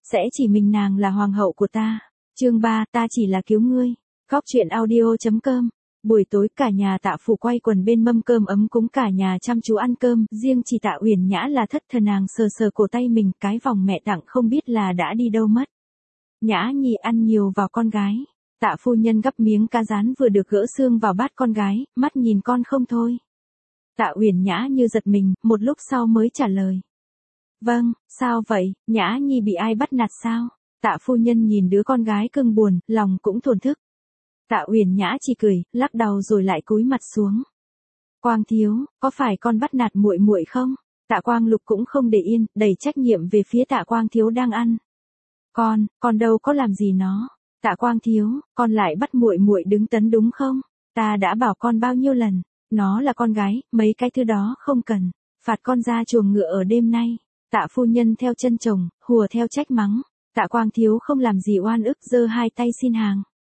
sẽ chỉ mình nàng là hoàng hậu của ta. Chương 3, ta chỉ là cứu ngươi. Góc truyện audio.com. Buổi tối cả nhà Tạ Phủ quay quần bên mâm cơm ấm cúng, cả nhà chăm chú ăn cơm, riêng chỉ Tạ Uyển Nhã là thất thần, nàng sờ sờ cổ tay mình, cái vòng mẹ tặng không biết là đã đi đâu mất. Nhã Nhi ăn nhiều vào con gái. Tạ phu nhân gắp miếng cá rán vừa được gỡ xương vào bát con gái, mắt nhìn con không thôi. Tạ Uyển Nhã như giật mình, một lúc sau mới trả lời. Vâng, sao vậy, Nhã Nhi bị ai bắt nạt sao? Tạ phu nhân nhìn đứa con gái cưng buồn, lòng cũng thổn thức. Tạ Uyển Nhã chỉ cười, lắc đầu rồi lại cúi mặt xuống. Quang thiếu, có phải con bắt nạt muội muội không? Tạ Quang Lục cũng không để yên, đẩy trách nhiệm về phía Tạ Quang thiếu đang ăn. Con đâu có làm gì nó. Tạ Quang thiếu, con lại bắt muội muội đứng tấn đúng không? Ta đã bảo con bao nhiêu lần, nó là con gái, mấy cái thứ đó không cần. Phạt con ra chuồng ngựa ở đêm nay. Tạ phu nhân theo chân chồng, hùa theo trách mắng. Tạ Quang thiếu không làm gì oan ức, giơ hai tay xin hàng.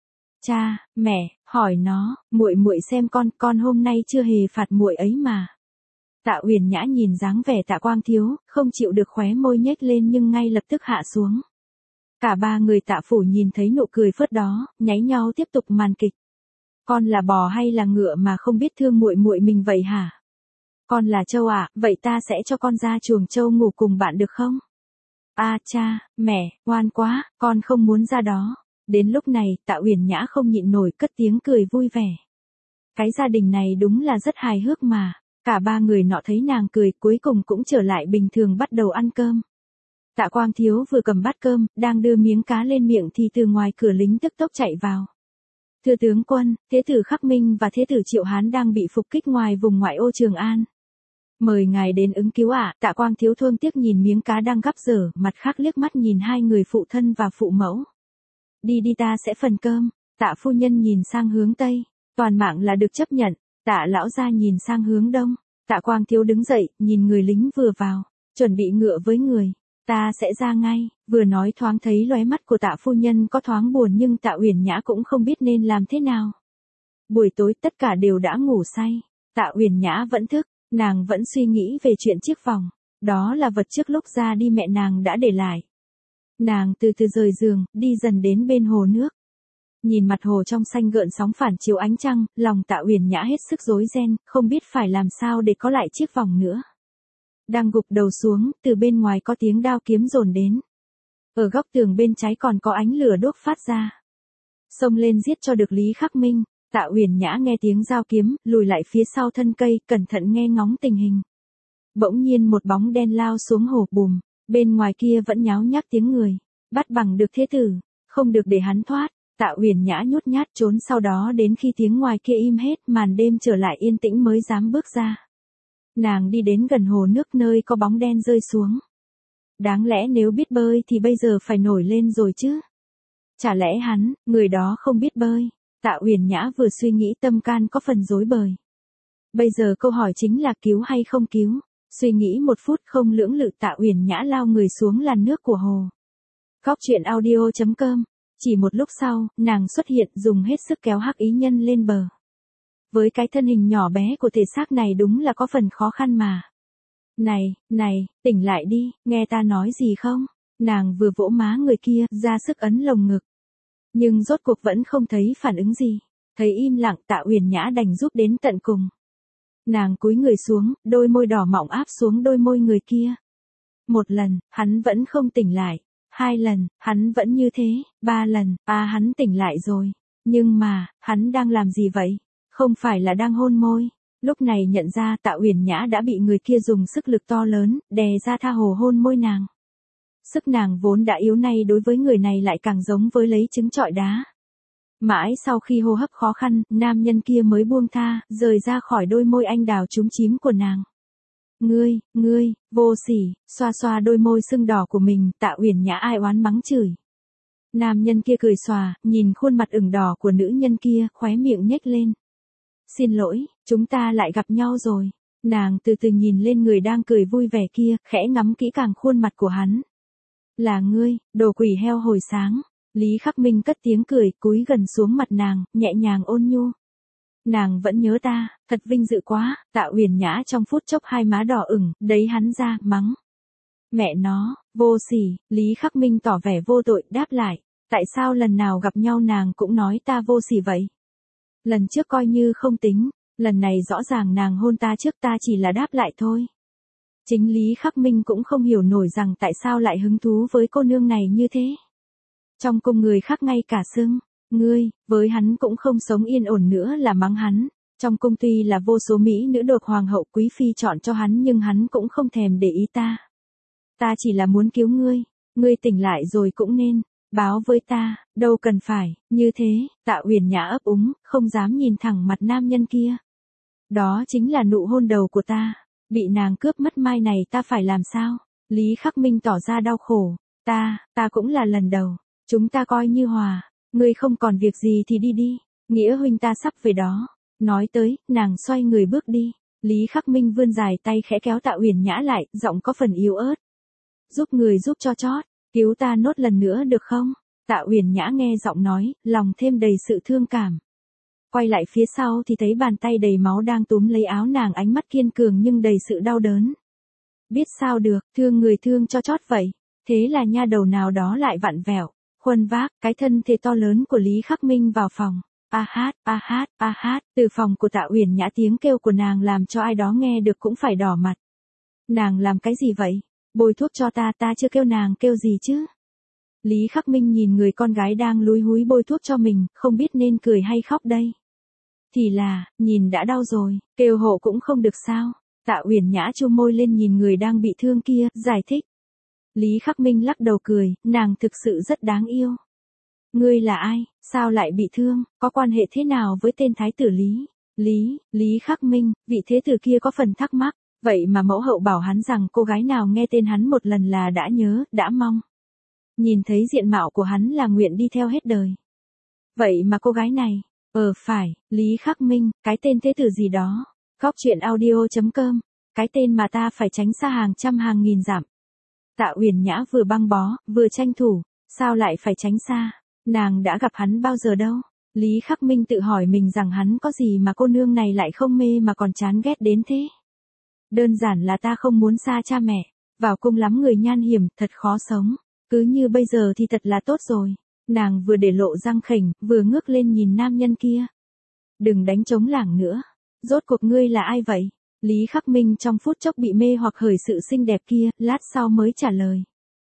Cha, mẹ, hỏi nó, muội muội xem con hôm nay chưa hề phạt muội ấy mà. Tạ Uyển Nhã nhìn dáng vẻ Tạ Quang thiếu, không chịu được khóe môi nhếch lên nhưng ngay lập tức hạ xuống. Cả ba người Tạ Phủ nhìn thấy nụ cười phớt đó, nháy nhau tiếp tục màn kịch. Con là bò hay là ngựa mà không biết thương muội muội mình vậy hả? Con là trâu à, vậy ta sẽ cho con ra chuồng trâu ngủ cùng bạn được không? À cha, mẹ, ngoan quá, con không muốn ra đó. Đến lúc này, Tạ Uyển Nhã không nhịn nổi cất tiếng cười vui vẻ. Cái gia đình này đúng là rất hài hước mà. Cả ba người nọ thấy nàng cười, cuối cùng cũng trở lại bình thường bắt đầu ăn cơm. Tạ Quang thiếu vừa cầm bát cơm, đang đưa miếng cá lên miệng thì từ ngoài cửa lính tức tốc chạy vào. Thưa tướng quân, thế tử Khắc Minh và thế tử Triệu Hán đang bị phục kích ngoài vùng ngoại ô Trường An. Mời ngài đến ứng cứu ạ. Tạ Quang thiếu thương tiếc nhìn miếng cá đang gắp dở, mặt khác liếc mắt nhìn hai người phụ thân và phụ mẫu. Đi ta sẽ phần cơm. Tạ phu nhân nhìn sang hướng Tây, toàn mạng là được chấp nhận. Tạ lão gia nhìn sang hướng Đông. Tạ Quang thiếu đứng dậy, nhìn người lính vừa vào, chuẩn bị ngựa với người. Ta sẽ ra ngay. Vừa nói thoáng thấy lóe mắt của Tạ phu nhân có thoáng buồn nhưng Tạ Uyển Nhã cũng không biết nên làm thế nào. Buổi tối tất cả đều đã ngủ say. Tạ Uyển Nhã vẫn thức, nàng vẫn suy nghĩ về chuyện chiếc vòng. Đó là vật trước lúc ra đi mẹ nàng đã để lại. Nàng từ từ rời giường, đi dần đến bên hồ nước. Nhìn mặt hồ trong xanh gợn sóng phản chiếu ánh trăng, lòng Tạ Uyển Nhã hết sức rối ren, không biết phải làm sao để có lại chiếc vòng nữa. Đang gục đầu xuống, từ bên ngoài có tiếng đao kiếm dồn đến. Ở góc tường bên trái còn có ánh lửa đốt phát ra. Xông lên giết cho được Lý Khắc Minh. Tạ Uyển Nhã nghe tiếng dao kiếm, lùi lại phía sau thân cây, cẩn thận nghe ngóng tình hình. Bỗng nhiên một bóng đen lao xuống hồ bùm, bên ngoài kia vẫn nháo nhác tiếng người. Bắt bằng được thế tử, không được để hắn thoát. Tạ Uyển Nhã nhút nhát trốn, sau đó đến khi tiếng ngoài kia im hết, màn đêm trở lại yên tĩnh mới dám bước ra. Nàng đi đến gần hồ nước nơi có bóng đen rơi xuống. Đáng lẽ nếu biết bơi thì bây giờ phải nổi lên rồi chứ. Chả lẽ người đó không biết bơi? Tạ Uyển Nhã vừa suy nghĩ tâm can có phần rối bời. Bây giờ câu hỏi chính là cứu hay không cứu? Suy nghĩ một phút không lưỡng lự, Tạ Uyển Nhã lao người xuống làn nước của hồ. Góc truyện audio.com. Chỉ một lúc sau, nàng xuất hiện dùng hết sức kéo Hắc Ý Nhân lên bờ. Với cái thân hình nhỏ bé của thể xác này đúng là có phần khó khăn mà. Này, tỉnh lại đi, nghe ta nói gì không? Nàng vừa vỗ má người kia, ra sức ấn lồng ngực. Nhưng rốt cuộc vẫn không thấy phản ứng gì. Thấy im lặng, Tạ Uyển Nhã đành giúp đến tận cùng. Nàng cúi người xuống, đôi môi đỏ mọng áp xuống đôi môi người kia. Một lần, hắn vẫn không tỉnh lại. 2 lần, hắn vẫn như thế. 3 lần, hắn tỉnh lại rồi. Nhưng mà, hắn đang làm gì vậy? Không phải là đang hôn môi. Lúc này nhận ra Tạ Uyển Nhã đã bị người kia dùng sức lực to lớn, đè ra tha hồ hôn môi nàng. Sức nàng vốn đã yếu nay đối với người này lại càng giống với lấy trứng trọi đá. Mãi sau khi hô hấp khó khăn, nam nhân kia mới buông tha, rời ra khỏi đôi môi anh đào chúm chím của nàng. Ngươi, vô sỉ, xoa xoa đôi môi sưng đỏ của mình, Tạ Uyển Nhã ai oán mắng chửi. Nam nhân kia cười xòa, nhìn khuôn mặt ửng đỏ của nữ nhân kia, khóe miệng nhếch lên. Xin lỗi, chúng ta lại gặp nhau rồi. Nàng từ từ nhìn lên người đang cười vui vẻ kia, khẽ ngắm kỹ càng khuôn mặt của hắn. Là ngươi, đồ quỷ heo hồi sáng. Lý Khắc Minh cất tiếng cười, cúi gần xuống mặt nàng, nhẹ nhàng ôn nhu. Nàng vẫn nhớ ta, thật vinh dự quá. Tạ Uyển Nhã trong phút chốc hai má đỏ ửng, đấy hắn ra, mắng. Mẹ nó, vô sỉ, Lý Khắc Minh tỏ vẻ vô tội, đáp lại. Tại sao lần nào gặp nhau nàng cũng nói ta vô sỉ vậy? Lần trước coi như không tính, lần này rõ ràng nàng hôn ta trước, ta chỉ là đáp lại thôi. Chính Lý Khắc Minh cũng không hiểu nổi rằng tại sao lại hứng thú với cô nương này như thế. Trong cung người khác ngay cả xưng, ngươi, với hắn cũng không sống yên ổn nữa là mắng hắn. Trong cung tuy là vô số mỹ nữ được hoàng hậu quý phi chọn cho hắn nhưng hắn cũng không thèm để ý ta. Ta chỉ là muốn cứu ngươi tỉnh lại rồi cũng nên báo với ta, đâu cần phải như thế. Tạ Uyển Nhã ấp úng, không dám nhìn thẳng mặt nam nhân kia. Đó chính là nụ hôn đầu của ta, bị nàng cướp mất, mai này ta phải làm sao? Lý Khắc Minh tỏ ra đau khổ, ta cũng là lần đầu, chúng ta coi như hòa, ngươi không còn việc gì thì đi đi, Nghĩa huynh ta sắp về đó. Nói tới, nàng xoay người bước đi, Lý Khắc Minh vươn dài tay khẽ kéo Tạ Uyển Nhã lại, giọng có phần yếu ớt. Giúp người giúp cho chót, cứu ta nốt lần nữa được không? Tạ Uyển Nhã nghe giọng nói, lòng thêm đầy sự thương cảm. Quay lại phía sau thì thấy bàn tay đầy máu đang túm lấy áo nàng, ánh mắt kiên cường nhưng đầy sự đau đớn. Biết sao được, thương người thương cho chót vậy. Thế là nha đầu nào đó lại vặn vẹo, khuân vác cái thân thể to lớn của Lý Khắc Minh vào phòng. A hát, từ phòng của Tạ Uyển Nhã tiếng kêu của nàng làm cho ai đó nghe được cũng phải đỏ mặt. Nàng làm cái gì vậy? Bôi thuốc cho ta chưa kêu nàng kêu gì chứ? Lý Khắc Minh nhìn người con gái đang lúi húi bôi thuốc cho mình, không biết nên cười hay khóc đây. Thì là, nhìn đã đau rồi, kêu hộ cũng không được sao? Tạ Uyển Nhã chu môi lên nhìn người đang bị thương kia, giải thích. Lý Khắc Minh lắc đầu cười, nàng thực sự rất đáng yêu. Ngươi là ai, sao lại bị thương, có quan hệ thế nào với tên thái tử Lý? Lý Khắc Minh, vị thế tử kia có phần thắc mắc, vậy mà mẫu hậu bảo hắn rằng cô gái nào nghe tên hắn một lần là đã nhớ, đã mong. Nhìn thấy diện mạo của hắn là nguyện đi theo hết đời. Vậy mà cô gái này, phải, Lý Khắc Minh, cái tên thế tử gì đó. Góc truyện audio.com, cái tên mà ta phải tránh xa hàng trăm hàng nghìn dặm. Tạ Uyển Nhã vừa băng bó, vừa tranh thủ, sao lại phải tránh xa? Nàng đã gặp hắn bao giờ đâu? Lý Khắc Minh tự hỏi mình rằng hắn có gì mà cô nương này lại không mê mà còn chán ghét đến thế. Đơn giản là ta không muốn xa cha mẹ, vào cung lắm người nhan hiểm, thật khó sống. Cứ như bây giờ thì thật là tốt rồi. Nàng vừa để lộ răng khểnh, vừa ngước lên nhìn nam nhân kia. Đừng đánh trống lảng nữa. Rốt cuộc ngươi là ai vậy? Lý Khắc Minh trong phút chốc bị mê hoặc hởi sự xinh đẹp kia, lát sau mới trả lời.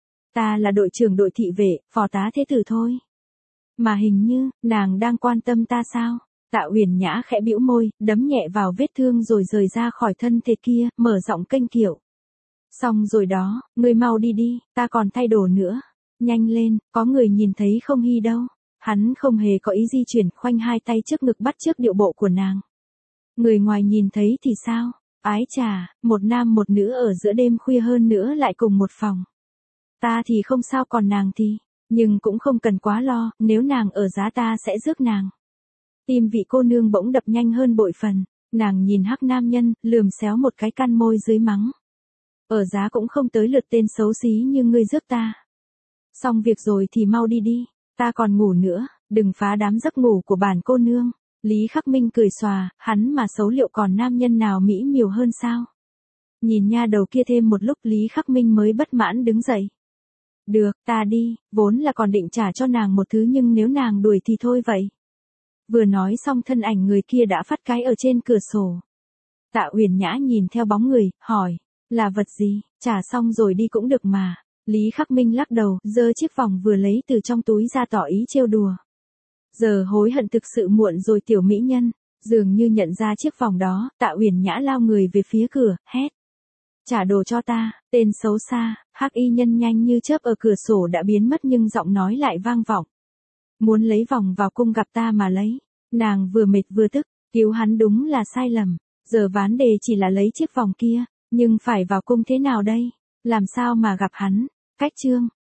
Ta là đội trưởng đội thị vệ, phò tá thế tử thôi. Mà hình như, nàng đang quan tâm ta sao? Tạ Uyển Nhã khẽ bĩu môi, đấm nhẹ vào vết thương rồi rời ra khỏi thân thể kia, mở giọng kênh kiệu. Xong rồi đó, ngươi mau đi đi, ta còn thay đồ nữa. Nhanh lên, có người nhìn thấy không Hy đâu. Hắn không hề có ý di chuyển, khoanh hai tay trước ngực bắt chước điệu bộ của nàng. Người ngoài nhìn thấy thì sao? Ái chà, một nam một nữ ở giữa đêm khuya hơn nữa lại cùng một phòng. Ta thì không sao, còn nàng thì, nhưng cũng không cần quá lo, nếu nàng ở giá ta sẽ rước nàng. Tim vị cô nương bỗng đập nhanh hơn bội phần, nàng nhìn hắc nam nhân, lườm xéo một cái, căn môi dưới mắng. Ở giá cũng không tới lượt tên xấu xí như ngươi rước ta. Xong việc rồi thì mau đi đi, ta còn ngủ nữa, đừng phá đám giấc ngủ của bản cô nương. Lý Khắc Minh cười xòa, hắn mà xấu liệu còn nam nhân nào mỹ miều hơn sao? Nhìn nha đầu kia thêm một lúc Lý Khắc Minh mới bất mãn đứng dậy. Được, ta đi, vốn là còn định trả cho nàng một thứ nhưng nếu nàng đuổi thì thôi vậy. Vừa nói xong thân ảnh người kia đã phát cái ở trên cửa sổ. Tạ Uyển Nhã nhìn theo bóng người, hỏi, là vật gì, trả xong rồi đi cũng được mà. Lý Khắc Minh lắc đầu, giơ chiếc vòng vừa lấy từ trong túi ra tỏ ý trêu đùa. Giờ hối hận thực sự muộn rồi tiểu mỹ nhân, dường như nhận ra chiếc vòng đó, Tạ Uyển Nhã lao người về phía cửa, hét. Trả đồ cho ta, tên xấu xa, hắc y nhân nhanh như chớp ở cửa sổ đã biến mất nhưng giọng nói lại vang vọng. Muốn lấy vòng vào cung gặp ta mà lấy, nàng vừa mệt vừa tức, cứu hắn đúng là sai lầm, giờ ván đề chỉ là lấy chiếc vòng kia, nhưng phải vào cung thế nào đây, làm sao mà gặp hắn, cách chương.